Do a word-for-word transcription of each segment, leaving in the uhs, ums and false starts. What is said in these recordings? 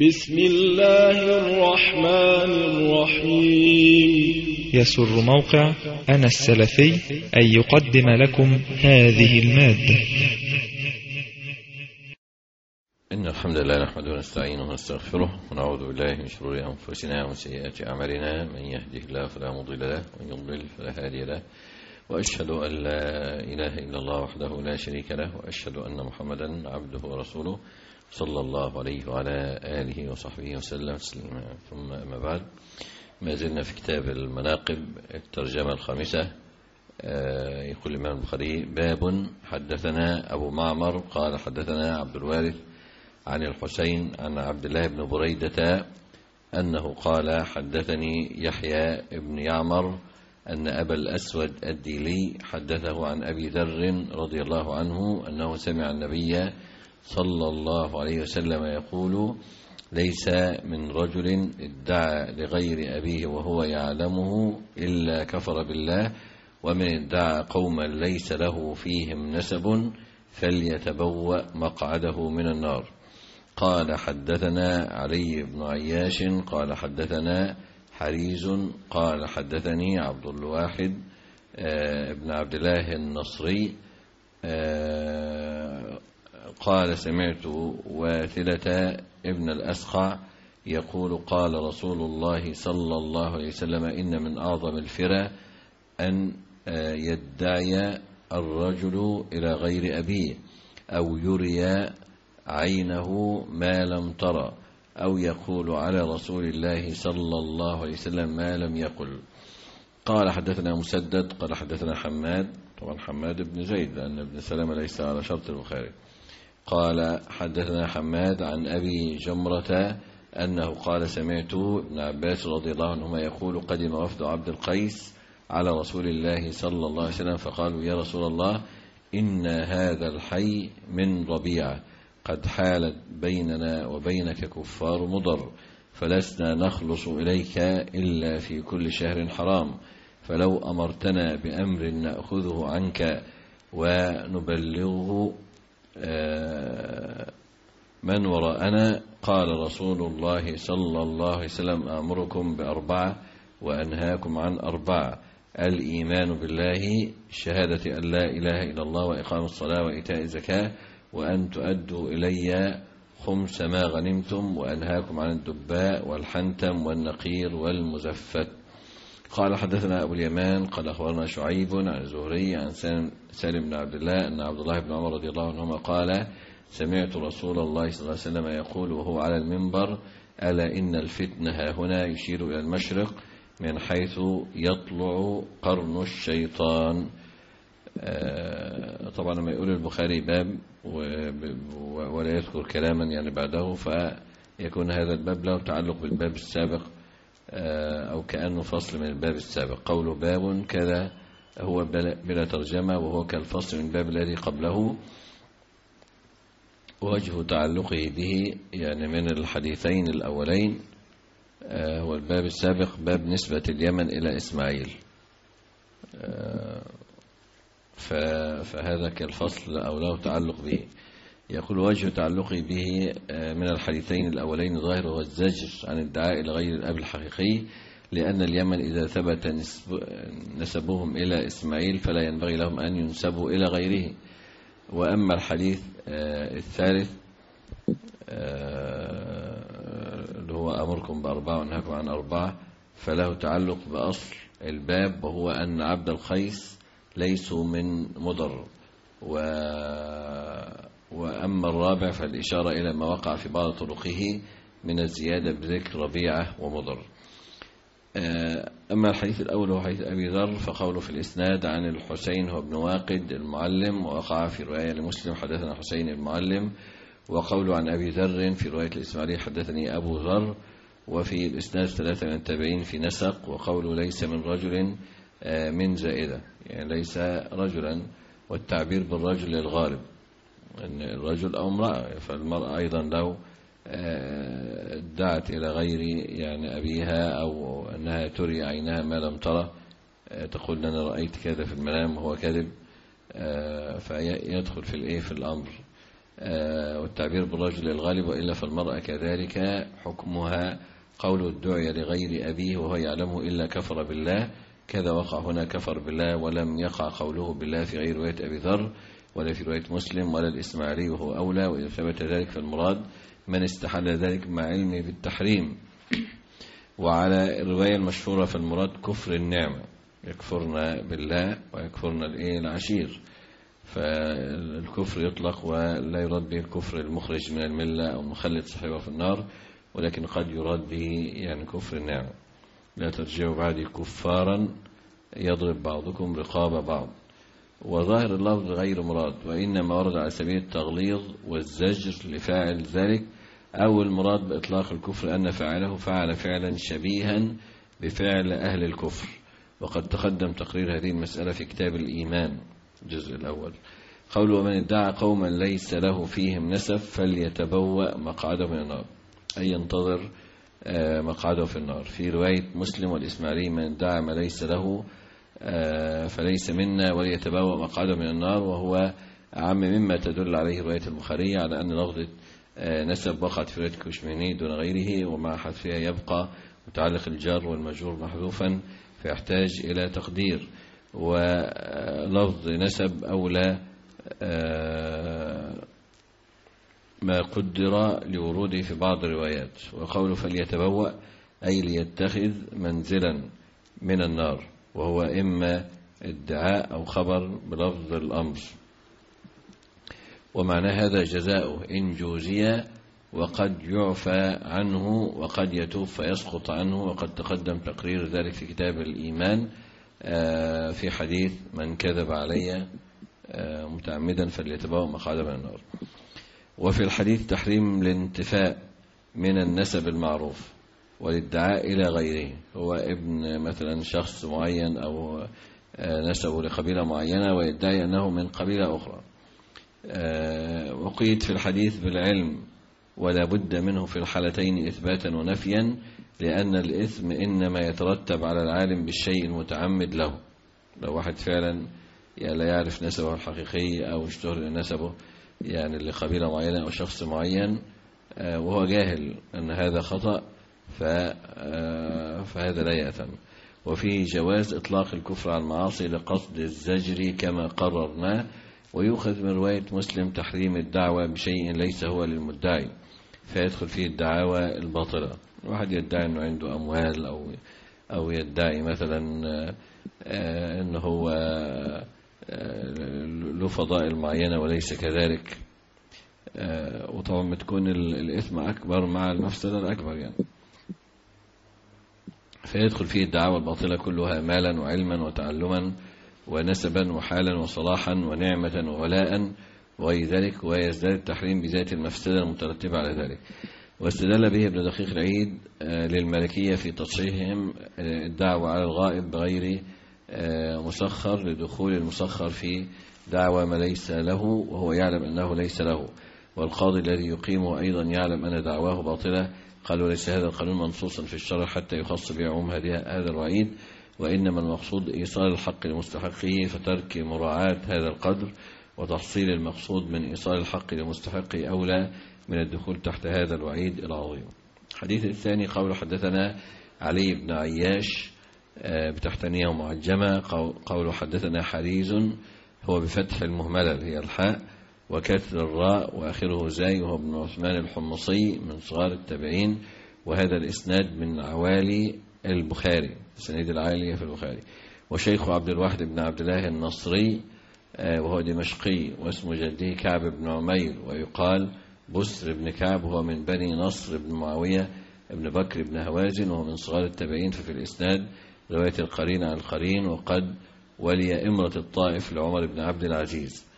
بسم الله الرحمن الرحيم. يسر موقع أنا السلفي أن يقدم لكم هذه المادة. إن الحمد لله نحمده ونستعينه ونستغفره ونعوذ بالله من شرور أنفسنا ومن سيئات أعمالنا، من يهده الله فلا مضل له ومن يضلل فلا هادي له، وأشهد أن لا إله إلا الله وحده لا شريك له، وأشهد أن محمدا عبده ورسوله صلى الله عليه وعلى آله وصحبه وسلم تسليما. ثم أما بعد، ما زلنا في كتاب المناقب الترجمة الخامسة. يقول الإمام البخاري: باب حدثنا أبو معمر قال حدثنا عبد الوارث عن الحسين عن عبد الله بن بريدة أنه قال: حدثني يحيى بن يعمر أن أبا الأسود الديلي حدثه عن أبي ذر رضي الله عنه أنه سمع النبي صلى الله عليه وسلم يقول: ليس من رجل ادعى لغير أبيه وهو يعلمه إلا كفر بالله، ومن ادعى قوما ليس له فيهم نسب فليتبوأ مقعده من النار. قال: حدثنا علي بن عياش قال حدثنا حريز قال حدثني عبد الواحد ابن عبد الله النصري قال: سمعت واثلة ابن الأسقع يقول: قال رسول الله صلى الله عليه وسلم: إن من أعظم الفرى أن يدعي الرجل إلى غير أبيه، أو يري عينه ما لم ترى، أو يقول على رسول الله صلى الله عليه وسلم ما لم يقل. قال: حدثنا مسدد قال حدثنا حماد، طبعا حماد بن زيد لأن ابن سلمة ليس على شرط البخاري. قال: حدثنا حماد عن أبي جمرة أنه قال: سمعت ابن عباس رضي الله عنهما يقول: قدم وفد عبد القيس على رسول الله صلى الله عليه وسلم فقالوا: يا رسول الله، إن هذا الحي من ربيعة قد حالت بيننا وبينك كفار مضر، فلسنا نخلص إليك إلا في كل شهر حرام، فلو أمرتنا بأمر نأخذه عنك ونبلغه من وراءنا. قال رسول الله صلى الله عليه وسلم: أمركم بأربعة وأنهاكم عن أربعة: الإيمان بالله، شهادة أن لا إله إلا الله، وإقام الصلاة، وإيتاء الزكاة، وأن تؤدوا إلي خمس ما غنمتم، وأنهاكم عن الدباء والحنتم والنقير والمزفت. قال: حدثنا أبو اليمان قال أخبرنا شعيب عن الزهري عن سالم بن عبد الله أن عبد الله بن عمر رضي الله عنهما قال: سمعت رسول الله صلى الله عليه وسلم يقول وهو على المنبر: ألا إن الفتنة ها هنا، يشير إلى المشرق من حيث يطلع قرن الشيطان. طبعا لما يقول البخاري باب ولا يذكر كلاما يعني بعده، فيكون هذا الباب له تعلق بالباب السابق أو كأنه فصل من الباب السابق. قوله باب كذا هو بلا ترجمة، وهو كالفصل من الباب الذي قبله. وجه تعلقه به يعني من الحديثين الأولين هو الباب السابق باب نسبة اليمن إلى إسماعيل، فهذا كالفصل أو له تعلق به. يقول: وجه تعلقه به من الحديثين الأولين ظاهر هو الزجر عن الدعاء لغير الأب الحقيقي، لأن اليمن إذا ثبت نسبهم إلى إسماعيل فلا ينبغي لهم أن ينسبوا إلى غيره. وأما الحديث الثالث اللي هو أمركم بأربعة وأنهاكم عن أربعة، فله تعلق بأصل الباب، وهو أن عبد القيس ليسوا من مضر. و... وأما الرابع فالإشارة إلى ما وقع في بعض طرقه من الزيادة بذكر ربيعة ومضر. أما الحديث الأول هو حديث أبي ذر، فقوله في الإسناد عن الحسين هو ابن واقد المعلم، ووقع في رواية لمسلم حدثنا حسين المعلم، وقوله عن أبي ذر في رواية الإسماعيلي حدثني أبو ذر، وفي الإسناد ثلاثة من التابعين في نسق. وقوله ليس من رجل من زائدة، يعني ليس رجلا، والتعبير بالرجل للغالب أن الرجل أو امرأة، فالمرأة أيضا لو ادعت إلى غير يعني أبيها أو أنها تري عينها ما لم ترى، تقول أنا رأيت كذا في المنام وهو كذب، فيدخل في الإيه في الأمر. والتعبير بالرجل الغالب وإلا فالمرأة كذلك حكمها قول الدعي لغير أبيه وهو يعلمه إلا كفر بالله، كذا وقع هنا كفر بالله، ولم يقع قوله بالله في غير رواية أبي ذر ولا في رواية مسلم ولا الإسماعيلي وهو أولى. وإذا ثبت ذلك فالمراد من استحل ذلك مع علمه بالتحريم. وعلى الرواية المشهورة فالمراد كفر النعمة، يكفرنا بالله ويكفرنا العشير، فالكفر يطلق ولا يراد به الكفر المخرج من الملة أو مخلد صاحبه في النار، ولكن قد يراد به يعني كفر النعمة. لا ترجعوا بعدي كفارا يضرب بعضكم رقاب بعض. وظاهر اللفظ غير مراد، وإنما ورد على سبيل التغليظ والزجر لفاعل ذلك، أو المراد بإطلاق الكفر أن فاعله فعل فعلا شبيها بفعل أهل الكفر. وقد تقدم تقرير هذه المسألة في كتاب الإيمان الجزء الأول. قول ومن ادعى قوما ليس له فيهم نسب فليتبوأ مقعده من النار، أي ينتظر مقعده في النار. في رواية مسلم والإسماعيلي من ادعى ما ليس له فليس منا وليتبوأ مقعده من النار، وهو أعم مما تدل عليه رواية البخاري على أن لفظة نسب وقعت في رواية الكشميني دون غيره، ومع حذفها يبقى متعلق الجار والمجرور محذوفا فيحتاج إلى تقدير. ولفظ نسب أولى ما قدر لوروده في بعض الروايات. وقوله فليتبوأ أي ليتخذ منزلا من النار، وهو إما ادعاء أو خبر بلفظ الأمر. ومعنى هذا جزاؤه إن جوزي، وقد يعفى عنه وقد يتوب فيسقط عنه، وقد تقدم تقرير ذلك في كتاب الإيمان في حديث من كذب علي متعمدا فليتبوأ مقعده من النار. وفي الحديث تحريم الانتفاء من النسب المعروف والادعاء إلى غيره، هو ابن مثلا شخص معين أو نسبه لقبيلة معينة ويدعي أنه من قبيلة أخرى. وقيد في الحديث بالعلم ولا بد منه في الحالتين إثباتا ونفيا، لأن الإثم إنما يترتب على العالم بالشيء المتعمد له. لو واحد فعلا لا يعرف نسبه الحقيقي أو اشتهر نسبه يعني لقبيلة معينة أو شخص معين وهو جاهل أن هذا خطأ فهذا لا يأثم. وفي جواز إطلاق الكفر على المعاصي لقصد الزجر كما قررنا. ويؤخذ من رواية مسلم تحريم الدعوة بشيء ليس هو للمدعي، فيدخل فيه الدعاوى الباطلة. واحد يدعي أنه عنده أموال أو أو يدعي مثلا أنه هو له فضائل معينة وليس كذلك، وطبعا بتكون الإثم أكبر مع المفسدة الأكبر يعني. فيدخل فيه الدعاوى الباطلة كلها مالا وعلما وتعلما ونسبا وحالا وصلاحا ونعمة وولاء وغير ذلك، ويزداد التحريم بذات المفسدة المترتبة على ذلك. واستدل به ابن دقيق العيد للمالكية في تصحيحهم الدعوة على الغائب بغير مسخر لدخول المسخر في دعوى ما ليس له وهو يعلم أنه ليس له. والقاضي الذي يقيمه أيضا يعلم أن دعواه باطلة. قالوا ليس هذا القانون منصوصا في الشرع حتى يخص بعموم هذا الوعيد، وإنما المقصود إيصال الحق لمستحقه، فترك مراعاة هذا القدر وتحصيل المقصود من إيصال الحق لمستحقه أولى من الدخول تحت هذا الوعيد العظيم. الحديث الثاني قول حدثنا علي بن عياش بتحتانية ومعجمة. قول حدثنا حريز هو بفتح المهملة هي الحاء وكسر الراء وآخره زاي، وهو ابن عثمان الحمصي من صغار التابعين، وهذا الإسناد من عوالي البخاري، السنيد العالية في البخاري. وشيخ عبد الواحد بن عبد الله النصري وهو دمشقي، واسم جده كعب بن عمير، ويقال بسر بن كعب، هو من بني نصر بن معاوية ابن بكر بن هوازن، وهو من صغار التابعين. ففي الإسناد رواية القرين عن القرين. وقد ولي إمرة الطائف لعمر بن عبد العزيز،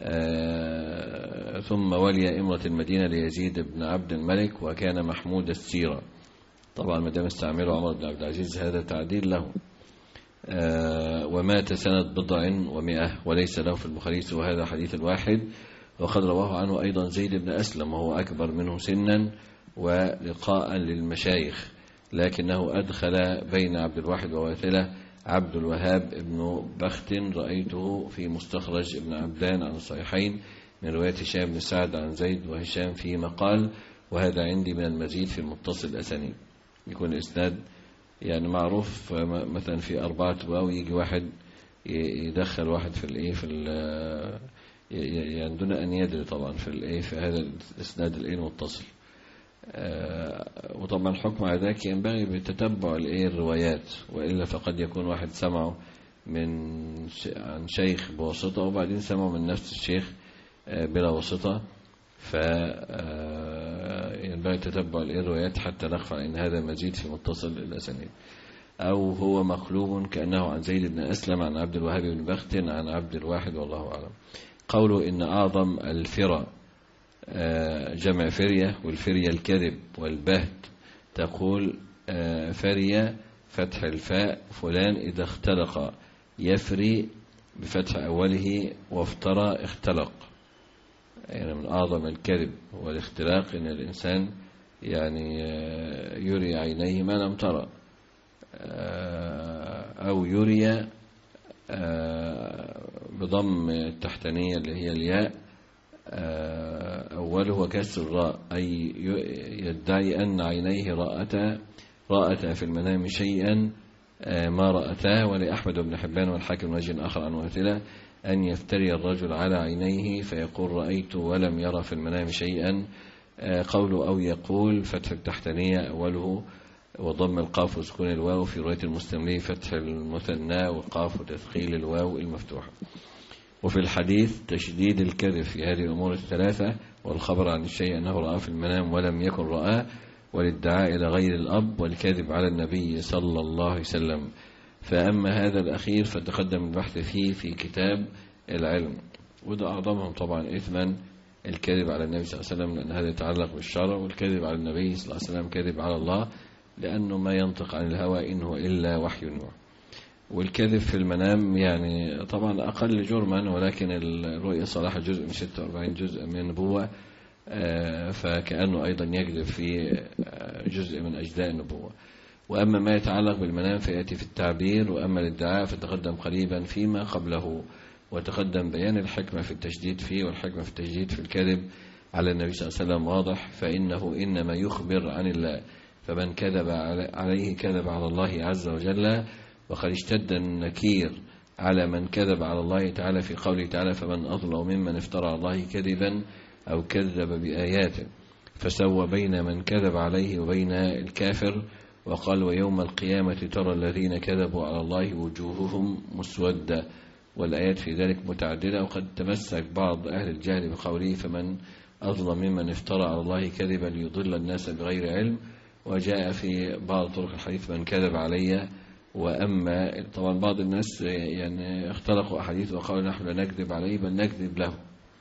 آه ثم ولي إمرة المدينة ليزيد بن عبد الملك، وكان محمود السيرة. طبعا ما دام استعمله عمر بن عبد العزيز هذا تعديل له. آه ومات سنة بضع ومئة، وليس له في البخاري سوى هذا حديث الواحد. وقد رواه عنه أيضا زيد بن أسلم وهو أكبر منه سنا ولقاء للمشايخ، لكنه أدخل بين عبد الواحد وواثلة عبد الوهاب ابن بخت، رأيته في مستخرج ابن عبدان عن الصحيحين من رواية هشام بن سعد عن زيد وهشام في مقال، وهذا عندي من المزيد في المتصل الأسانيد. يكون إسناد يعني معروف مثلا في أربعة واو، يجي واحد يدخل واحد في الإيه في يعني دون أن يدري طبعا في الإيه في هذا الإسناد الإيه المتصل. وطبعا حكم على ذلك ينبغي بتتبع الإيه الروايات، وإلا فقد يكون واحد سمعه من عن شيخ بواسطة وبعدين سمعه من نفس الشيخ بلا واسطة، فينبغي تتبع الروايات حتى نخفى ان هذا مزيد في متصل الاسانيد. او هو مقلوب كأنه عن زيد بن أسلم عن عبد الوهاب بن بخت عن عبد الواحد والله أعلم. قوله إن أعظم الفرى جمع فرية، والفرية الكذب والبهت، تقول فرية فتح الفاء فلان إذا اختلق يفري بفتح أوله، وافترى اختلق. يعني من أعظم الكذب والاختلاق إن الإنسان يعني يري عينيه ما لم ترى، أو يري بضم التحتانية اللي هي الياء أوله وكسر الراء، أي يدعي أن عينيه رأتا رأتا في المنام شيئا ما رأتا. ولأحمد بن حبان والحاكم وجه آخر عن وهتلة أن يفتري الرجل على عينيه فيقول رأيت ولم يرى في المنام شيئا. قوله أو يقول فتح التحتانية أوله وضم القاف وسكون الواو، في رواية المستملي فتح المثنى والقاف وتثقيل الواو المفتوحة. وفي الحديث تشديد الكذب في هذه الأمور الثلاثة، والخبر عن الشيء أنه رأى في المنام ولم يكن رآه، والادعاء إلى غير الأب، والكذب على النبي صلى الله عليه وسلم. فأما هذا الأخير فتقدم البحث فيه في كتاب العلم، وده أعظمهم طبعا إثما الكذب على النبي صلى الله عليه وسلم، لأن هذا يتعلق بالشرع، والكذب على النبي صلى الله عليه وسلم كذب على الله، لأنه ما ينطق عن الهوى إن هو إلا وحي يوحى. والكذب في المنام يعني طبعا أقل جرما، ولكن الرؤيا صلاح جزء من ستة وأربعين جزء من النبوة، فكأنه أيضا يكذب في جزء من أجزاء النبوة. وأما ما يتعلق بالمنام فيأتي في التعبير، وأما الادعاء فتقدم قريبا فيما قبله، وتقدم بيان الحكمة في التشديد فيه، والحكمة في التشديد في الكذب على النبي صلى الله عليه وسلم واضح، فإنه إنما يخبر عن الله، فمن كذب عليه كذب على الله عز وجل. وقد اشتد النكير على من كذب على الله تعالى في قوله تعالى فمن أظلم ممن افترى على الله كذبا أو كذب بآياته، فسوى بين من كذب عليه وبين الكافر. وقال ويوم القيامة ترى الذين كذبوا على الله وجوههم مسودة، والآيات في ذلك متعددة. وقد تمسك بعض أهل الجهل بقوله فمن أظلم ممن افترى على الله كذبا ليضل الناس بغير علم، وجاء في بعض طرق الحديث من كذب علي. وأما طبعا بعض الناس يعني اختلقوا أحاديث وقالوا نحن لا نكذب عليه بل نكذب له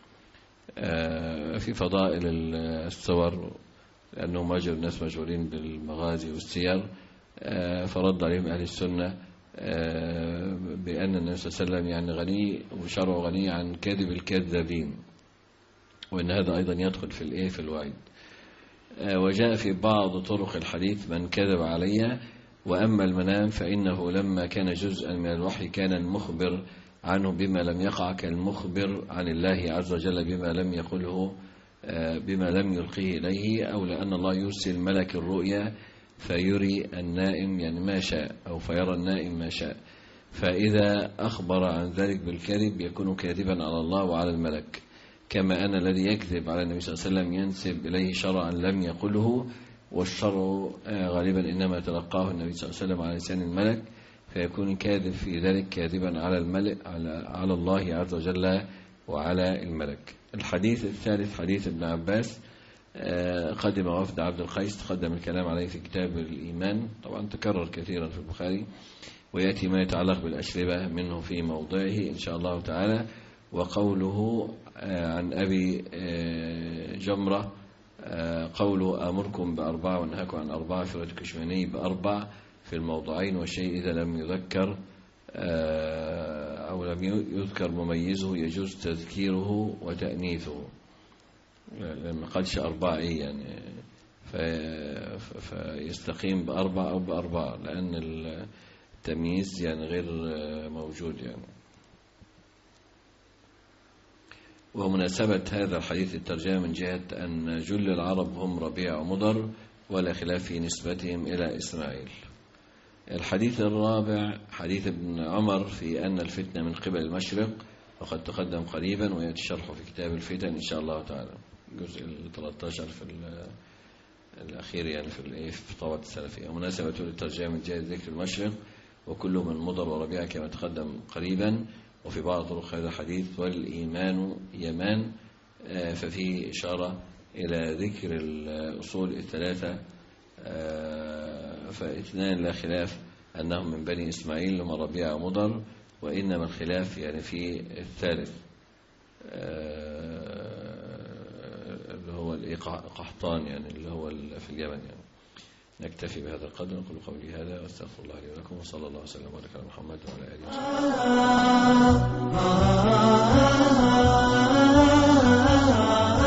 في فضائل الصور، لأنهم مجر الناس مشغولين بالمغازي والسير، فرد عليهم أهل السنة بأن النبي صلى الله عليه وسلم يعني غني وشرعه غني عن كذب الكذابين، وأن هذا أيضا يدخل في الإيه في الوعيد. وجاء في بعض طرق الحديث من كذب علي. وأما المنام فإنه لما كان جزءا من الوحي كان المخبر عنه بما لم يقع كالمخبر عن الله عز وجل بما لم يقله بما لم يلقيه إليه، أو لأن الله يرسل ملك الرؤيا فيري النائم يعني ما شاء، أو فيرى النائم ما شاء. فإذا أخبر عن ذلك بالكذب يكون كاذبا على الله وعلى الملك، كما أن الذي يكذب على النبي صلى الله عليه وسلم ينسب إليه شرعا لم يقله، والشرع غالبا إنما تلقاه النبي صلى الله عليه وسلم على لسان الملك، فيكون كاذب في ذلك كاذبا على الملك على الله عز وجل وعلى الملك. الحديث الثالث حديث ابن عباس قدم وفد عبد القيس، تقدم الكلام عليه في كتاب الإيمان، طبعا تكرر كثيرا في البخاري، ويأتي ما يتعلق بالأشربة منه في موضعه إن شاء الله تعالى. وقوله عن أبي جمرة قوله أمركم بأربعة ونهاكم عن أربعة في رواية الكشماني بأربع في الموضعين، والشيء إذا لم يذكر أو لم يذكر مميزه يجوز تذكيره وتأنيثه، لما قالش أربعة إيه يعني فيستقيم بأربعة أو بأربعة، لأن التمييز يعني غير موجود يعني. ومناسبة هذا الحديث الترجمة من جهة أن جل العرب هم ربيع ومضر ولا خلاف في نسبتهم إلى إسماعيل. الحديث الرابع حديث ابن عمر في أن الفتنة من قبل المشرق، وقد تقدم قريبا ويأتي شرحه في كتاب الفتن إن شاء الله تعالى، الجزء ثلاثة عشر في الأخير يعني في في طوات السلفية. ومناسبة للترجمة من جهة ذكر المشرق وكل من مضر وربيع كما تقدم قريبا. وفي بعض طرق هذا الحديث والإيمان يمان، ففيه إشارة إلى ذكر الأصول الثلاثة، فاثنان لا خلاف أنهم من بني إسماعيل هم ربيع ومضر، وإنما الخلاف يعني في الثالث اللي هو القحطان يعني اللي هو في اليمن يعني. نكتفي بهذا القدر، نقول قولي هذا واستغفر الله لي ولكم، وصلى الله وسلم وبارك على محمد وعلى آله وصحبه.